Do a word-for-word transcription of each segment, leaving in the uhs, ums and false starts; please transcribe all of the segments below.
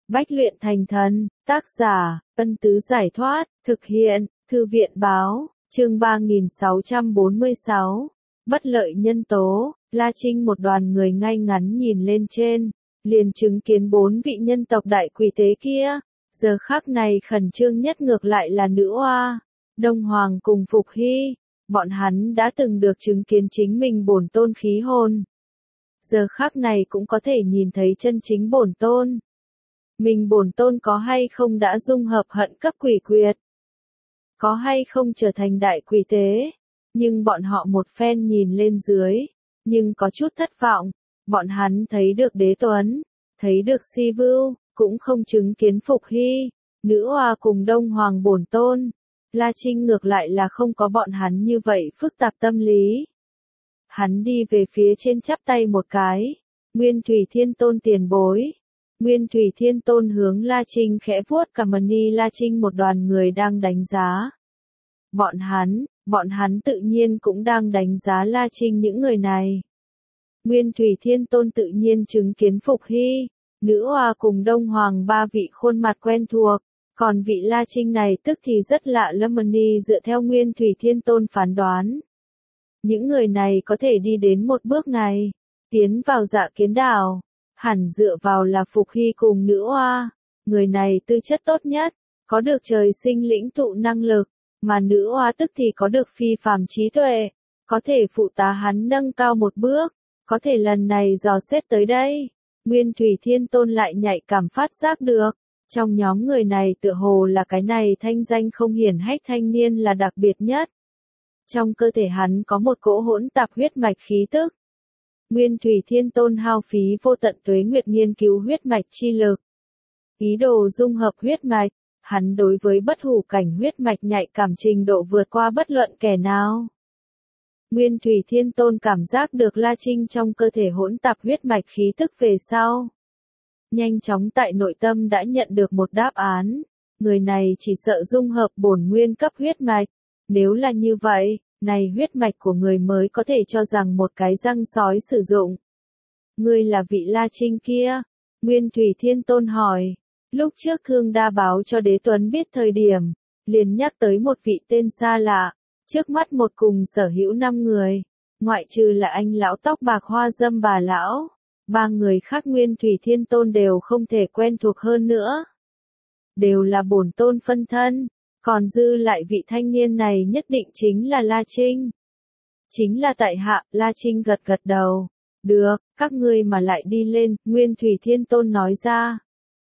Bách luyện thành thần, tác giả, Ân Tứ Giải Thoát, thực hiện, Thư viện Báo, chương ba nghìn sáu trăm bốn mươi sáu. Bất lợi nhân tố, La Trinh một đoàn người ngay ngắn nhìn lên trên, liền chứng kiến bốn vị nhân tộc đại quỷ tế kia. Giờ khắc này khẩn trương nhất ngược lại là nữ oa, Đông Hoàng cùng Phục Hy. Bọn hắn đã từng được chứng kiến chính mình bổn tôn khí hồn. Giờ khắc này cũng có thể nhìn thấy chân chính bổn tôn. Mình bổn tôn có hay không đã dung hợp hận cấp quỷ quyệt? Có hay không trở thành đại quỷ tế? Nhưng bọn họ một phen nhìn lên dưới, nhưng có chút thất vọng. Bọn hắn thấy được Đế Tuấn, thấy được Si Vưu, cũng không chứng kiến Phục Hy, nữ oa cùng Đông Hoàng bổn tôn. La Trinh ngược lại là không có bọn hắn như vậy phức tạp tâm lý. Hắn đi về phía trên chắp tay một cái. Nguyên Thủy Thiên Tôn tiền bối. Nguyên Thủy Thiên Tôn hướng La Trinh khẽ vuốt cằm ni. La Trinh một đoàn người đang đánh giá. Bọn hắn, bọn hắn tự nhiên cũng đang đánh giá La Trinh những người này. Nguyên Thủy Thiên Tôn tự nhiên chứng kiến Phục Hy, nữ oa cùng Đông Hoàng ba vị khuôn mặt quen thuộc. Còn vị La Trinh này tức thì rất lạ lẫm ni dựa theo Nguyên Thủy Thiên Tôn phán đoán. Những người này có thể đi đến một bước này, tiến vào Dạ Kiến Đảo, hẳn dựa vào là Phục Hy cùng nữ oa. Người này tư chất tốt nhất, có được trời sinh lĩnh tụ năng lực, mà nữ oa tức thì có được phi phàm trí tuệ, có thể phụ tá hắn nâng cao một bước, có thể lần này dò xét tới đây. Nguyên Thủy Thiên Tôn lại nhạy cảm phát giác được. Trong nhóm người này tựa hồ là cái này thanh danh không hiển hách thanh niên là đặc biệt nhất. Trong cơ thể hắn có một cỗ hỗn tạp huyết mạch khí tức. Nguyên Thủy Thiên Tôn hao phí vô tận tuế nguyệt nghiên cứu huyết mạch chi lực. Ý đồ dung hợp huyết mạch, hắn đối với bất hủ cảnh huyết mạch nhạy cảm trình độ vượt qua bất luận kẻ nào. Nguyên Thủy Thiên Tôn cảm giác được La Trinh trong cơ thể hỗn tạp huyết mạch khí tức về sau. Nhanh chóng tại nội tâm đã nhận được một đáp án. Người này chỉ sợ dung hợp bổn nguyên cấp huyết mạch. Nếu là như vậy, này huyết mạch của người mới có thể cho rằng một cái răng sói sử dụng. Ngươi là vị La Trinh kia? Nguyên Thủy Thiên Tôn hỏi. Lúc trước Thương Đa báo cho Đế Tuấn biết thời điểm, liền nhắc tới một vị tên xa lạ. Trước mắt một cùng sở hữu năm người, ngoại trừ là anh lão tóc bạc hoa dâm bà lão. Ba người khác Nguyên Thủy Thiên Tôn đều không thể quen thuộc hơn nữa. Đều là bổn tôn phân thân, còn dư lại vị thanh niên này nhất định chính là La Trinh. Chính là tại hạ. La Trinh gật gật đầu. Được, các ngươi mà lại đi lên, Nguyên Thủy Thiên Tôn nói ra.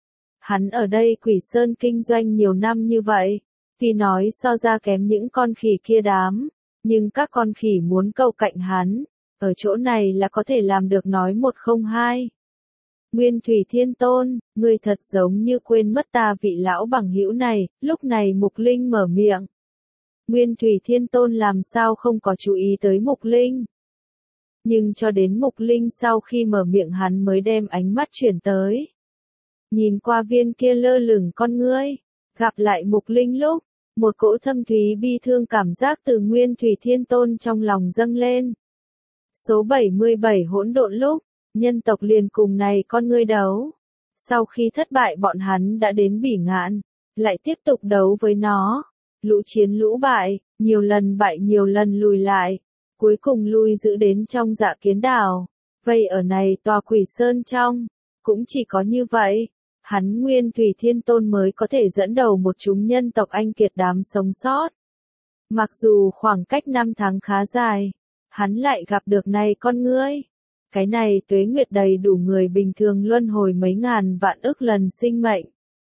Hắn ở đây Quỷ Sơn kinh doanh nhiều năm như vậy, tuy nói so ra kém những con khỉ kia đám, nhưng các con khỉ muốn cầu cạnh hắn. Ở chỗ này là có thể làm được nói một không hai. Nguyên Thủy Thiên Tôn, ngươi thật giống như quên mất ta vị lão bằng hữu này. Lúc này Mục Linh mở miệng. Nguyên Thủy Thiên Tôn làm sao không có chú ý tới Mục Linh. Nhưng cho đến Mục Linh sau khi mở miệng hắn mới đem ánh mắt chuyển tới. Nhìn qua viên kia lơ lửng con ngươi. Gặp lại Mục Linh lúc, một cỗ thâm thúy bi thương cảm giác từ Nguyên Thủy Thiên Tôn trong lòng dâng lên. Số bảy mươi bảy hỗn độn lúc, nhân tộc liền cùng này con ngươi đấu. Sau khi thất bại bọn hắn đã đến Bỉ Ngạn, lại tiếp tục đấu với nó. Lũ chiến lũ bại, nhiều lần bại nhiều lần lùi lại, cuối cùng lui giữ đến trong Dạ Kiến Đảo. Vây ở này tòa Quỷ Sơn trong, cũng chỉ có như vậy, hắn Nguyên Thủy Thiên Tôn mới có thể dẫn đầu một chúng nhân tộc anh kiệt đám sống sót. Mặc dù khoảng cách năm tháng khá dài, hắn lại gặp được này con ngươi. Cái này tuế nguyệt đầy đủ người bình thường luân hồi mấy ngàn vạn ức lần sinh mệnh.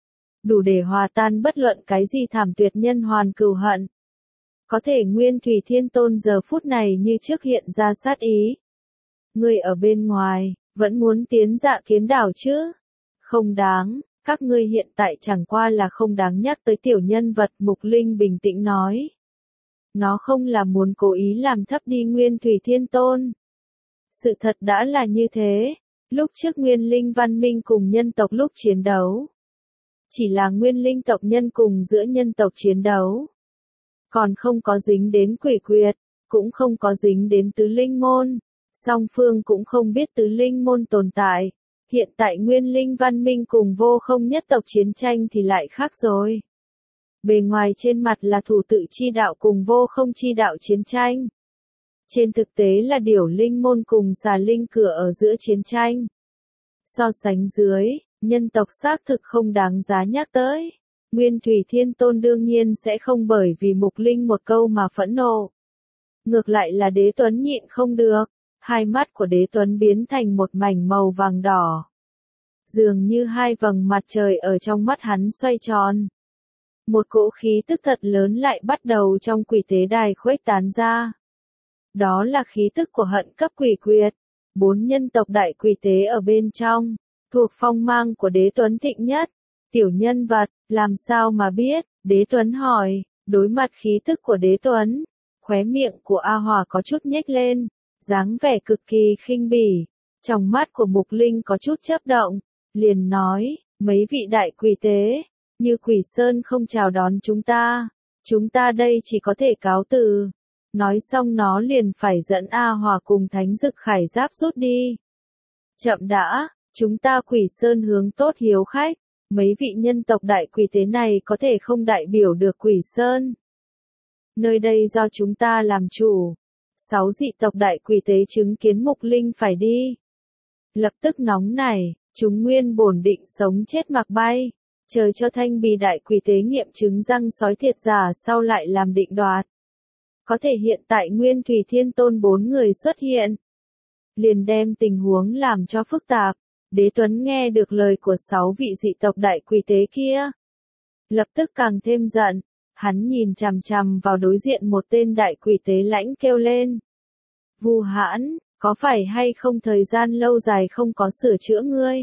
Đủ để hòa tan bất luận cái gì thảm tuyệt nhân hoàn cừu hận. Có thể Nguyên Thủy Thiên Tôn giờ phút này như trước hiện ra sát ý. Ngươi ở bên ngoài, vẫn muốn tiến Dạ Kiến Đảo chứ? Không đáng, các ngươi hiện tại chẳng qua là không đáng nhắc tới tiểu nhân vật. Mục Linh bình tĩnh nói. Nó không là muốn cố ý làm thấp đi Nguyên Thủy Thiên Tôn. Sự thật đã là như thế. Lúc trước Nguyên Linh văn minh cùng nhân tộc lúc chiến đấu. Chỉ là Nguyên Linh tộc nhân cùng giữa nhân tộc chiến đấu. Còn không có dính đến quỷ quyệt, cũng không có dính đến tứ linh môn. Song phương cũng không biết tứ linh môn tồn tại. Hiện tại nguyên linh văn minh cùng vô không nhất tộc chiến tranh thì lại khác rồi. Bề ngoài trên mặt là thủ tự chi đạo cùng vô không chi đạo chiến tranh. Trên thực tế là điểu linh môn cùng xà linh cửa ở giữa chiến tranh. So sánh dưới, nhân tộc xác thực không đáng giá nhắc tới. Nguyên Thủy Thiên Tôn đương nhiên sẽ không bởi vì Mục Linh một câu mà phẫn nộ. Ngược lại là Đế Tuấn nhịn không được, hai mắt của Đế Tuấn biến thành một mảnh màu vàng đỏ. Dường như hai vầng mặt trời ở trong mắt hắn xoay tròn. Một cỗ khí tức thật lớn lại bắt đầu trong quỷ tế đài khuếch tán ra. Đó là khí tức của hận cấp quỷ quyệt. Bốn nhân tộc đại quỷ tế ở bên trong, thuộc phong mang của Đế Tuấn thịnh nhất. Tiểu nhân vật, làm sao mà biết, Đế Tuấn hỏi, đối mặt khí tức của Đế Tuấn, khóe miệng của A Hòa có chút nhếch lên, dáng vẻ cực kỳ khinh bỉ, trong mắt của Mục Linh có chút chớp động, liền nói, mấy vị đại quỷ tế, như Quỷ Sơn không chào đón chúng ta, chúng ta đây chỉ có thể cáo từ. Nói xong nó liền phải dẫn A Hòa cùng Thánh Dực Khải Giáp rút đi. Chậm đã, chúng ta Quỷ Sơn hướng tốt hiếu khách. Mấy vị nhân tộc đại quỷ tế này có thể không đại biểu được Quỷ Sơn. Nơi đây do chúng ta làm chủ. Sáu dị tộc đại quỷ tế chứng kiến Mục Linh phải đi. Lập tức nóng nảy, chúng nguyên bổn định sống chết mặc bay. Chờ cho thanh bì đại quỷ tế nghiệm chứng răng sói thiệt giả sau lại làm định đoạt. Có thể hiện tại Nguyên Thủy Thiên Tôn bốn người xuất hiện. Liền đem tình huống làm cho phức tạp. Đế Tuấn nghe được lời của sáu vị dị tộc đại quỷ tế kia. Lập tức càng thêm giận, hắn nhìn chằm chằm vào đối diện một tên đại quỷ tế lãnh kêu lên. Vu Hãn, có phải hay không thời gian lâu dài không có sửa chữa ngươi?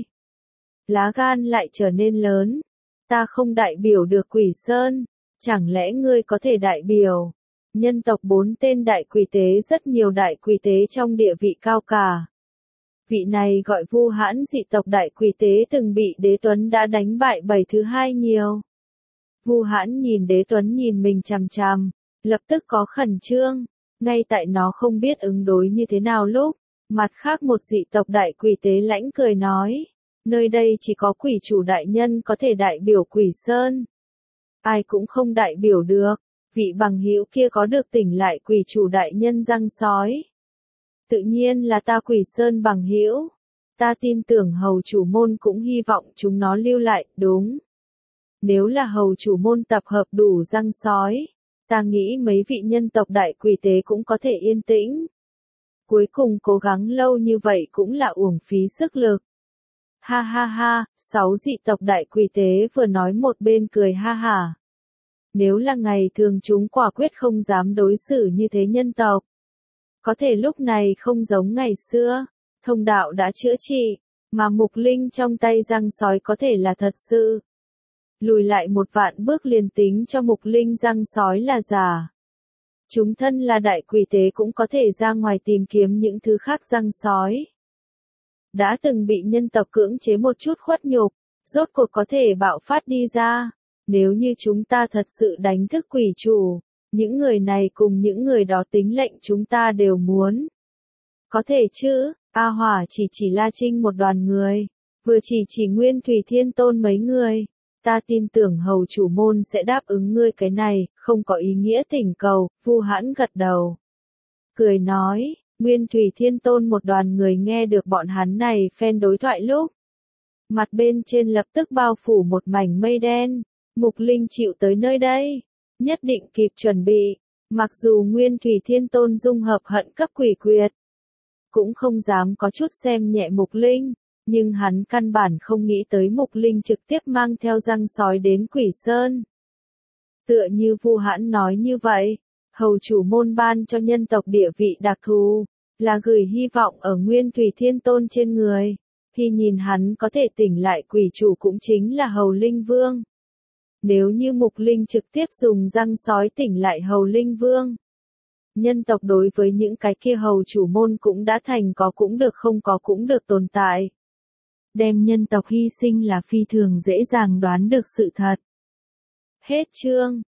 Lá gan lại trở nên lớn. Ta không đại biểu được Quỷ Sơn, chẳng lẽ ngươi có thể đại biểu? Nhân tộc bốn tên đại quỷ tế rất nhiều đại quỷ tế trong địa vị cao cả. Vị này gọi Vu Hãn dị tộc đại quỷ tế từng bị Đế Tuấn đã đánh bại bảy thứ hai nhiều. Vu Hãn nhìn Đế Tuấn nhìn mình chằm chằm, lập tức có khẩn trương, ngay tại nó không biết ứng đối như thế nào lúc, mặt khác một dị tộc đại quỷ tế lãnh cười nói, nơi đây chỉ có quỷ chủ đại nhân có thể đại biểu Quỷ Sơn. Ai cũng không đại biểu được, vị bằng hữu kia có được tỉnh lại quỷ chủ đại nhân răng sói. Tự nhiên là ta Quỷ Sơn bằng hữu. Ta tin tưởng hầu chủ môn cũng hy vọng chúng nó lưu lại, đúng. Nếu là hầu chủ môn tập hợp đủ răng sói, ta nghĩ mấy vị nhân tộc đại quỷ tế cũng có thể yên tĩnh. Cuối cùng cố gắng lâu như vậy cũng là uổng phí sức lực. Ha ha ha, sáu dị tộc đại quỷ tế vừa nói một bên cười ha hả. Nếu là ngày thường chúng quả quyết không dám đối xử như thế nhân tộc. Có thể lúc này không giống ngày xưa, thông đạo đã chữa trị, mà Mục Linh trong tay răng sói có thể là thật sự. Lùi lại một vạn bước liền tính cho Mục Linh răng sói là giả. Chúng thân là đại quỷ tế cũng có thể ra ngoài tìm kiếm những thứ khác răng sói. Đã từng bị nhân tộc cưỡng chế một chút khuất nhục, rốt cuộc có thể bạo phát đi ra. Nếu như chúng ta thật sự đánh thức quỷ chủ, những người này cùng những người đó tính lệnh chúng ta đều muốn. Có thể chứ, A Hỏa chỉ chỉ La Trinh một đoàn người, vừa chỉ chỉ Nguyên Thủy Thiên Tôn mấy người. Ta tin tưởng hầu chủ môn sẽ đáp ứng ngươi cái này, không có ý nghĩa thỉnh cầu. Vu Hãn gật đầu. Cười nói, Nguyên Thủy Thiên Tôn một đoàn người nghe được bọn hắn này phen đối thoại lúc. Mặt bên trên lập tức bao phủ một mảnh mây đen. Mục Linh chịu tới nơi đây, nhất định kịp chuẩn bị, mặc dù Nguyên Thủy Thiên Tôn dung hợp hận cấp quỷ quyệt, cũng không dám có chút xem nhẹ Mục Linh, nhưng hắn căn bản không nghĩ tới Mục Linh trực tiếp mang theo răng sói đến Quỷ Sơn. Tựa như Vu Hãn nói như vậy, hầu chủ môn ban cho nhân tộc địa vị đặc thù, là gửi hy vọng ở Nguyên Thủy Thiên Tôn trên người, thì nhìn hắn có thể tỉnh lại quỷ chủ cũng chính là hầu Linh Vương. Nếu như Mục Linh trực tiếp dùng răng sói tỉnh lại hầu Linh Vương, nhân tộc đối với những cái kia hầu chủ môn cũng đã thành có cũng được không có cũng được tồn tại. Đem nhân tộc hy sinh là phi thường dễ dàng đoán được sự thật. Hết chương.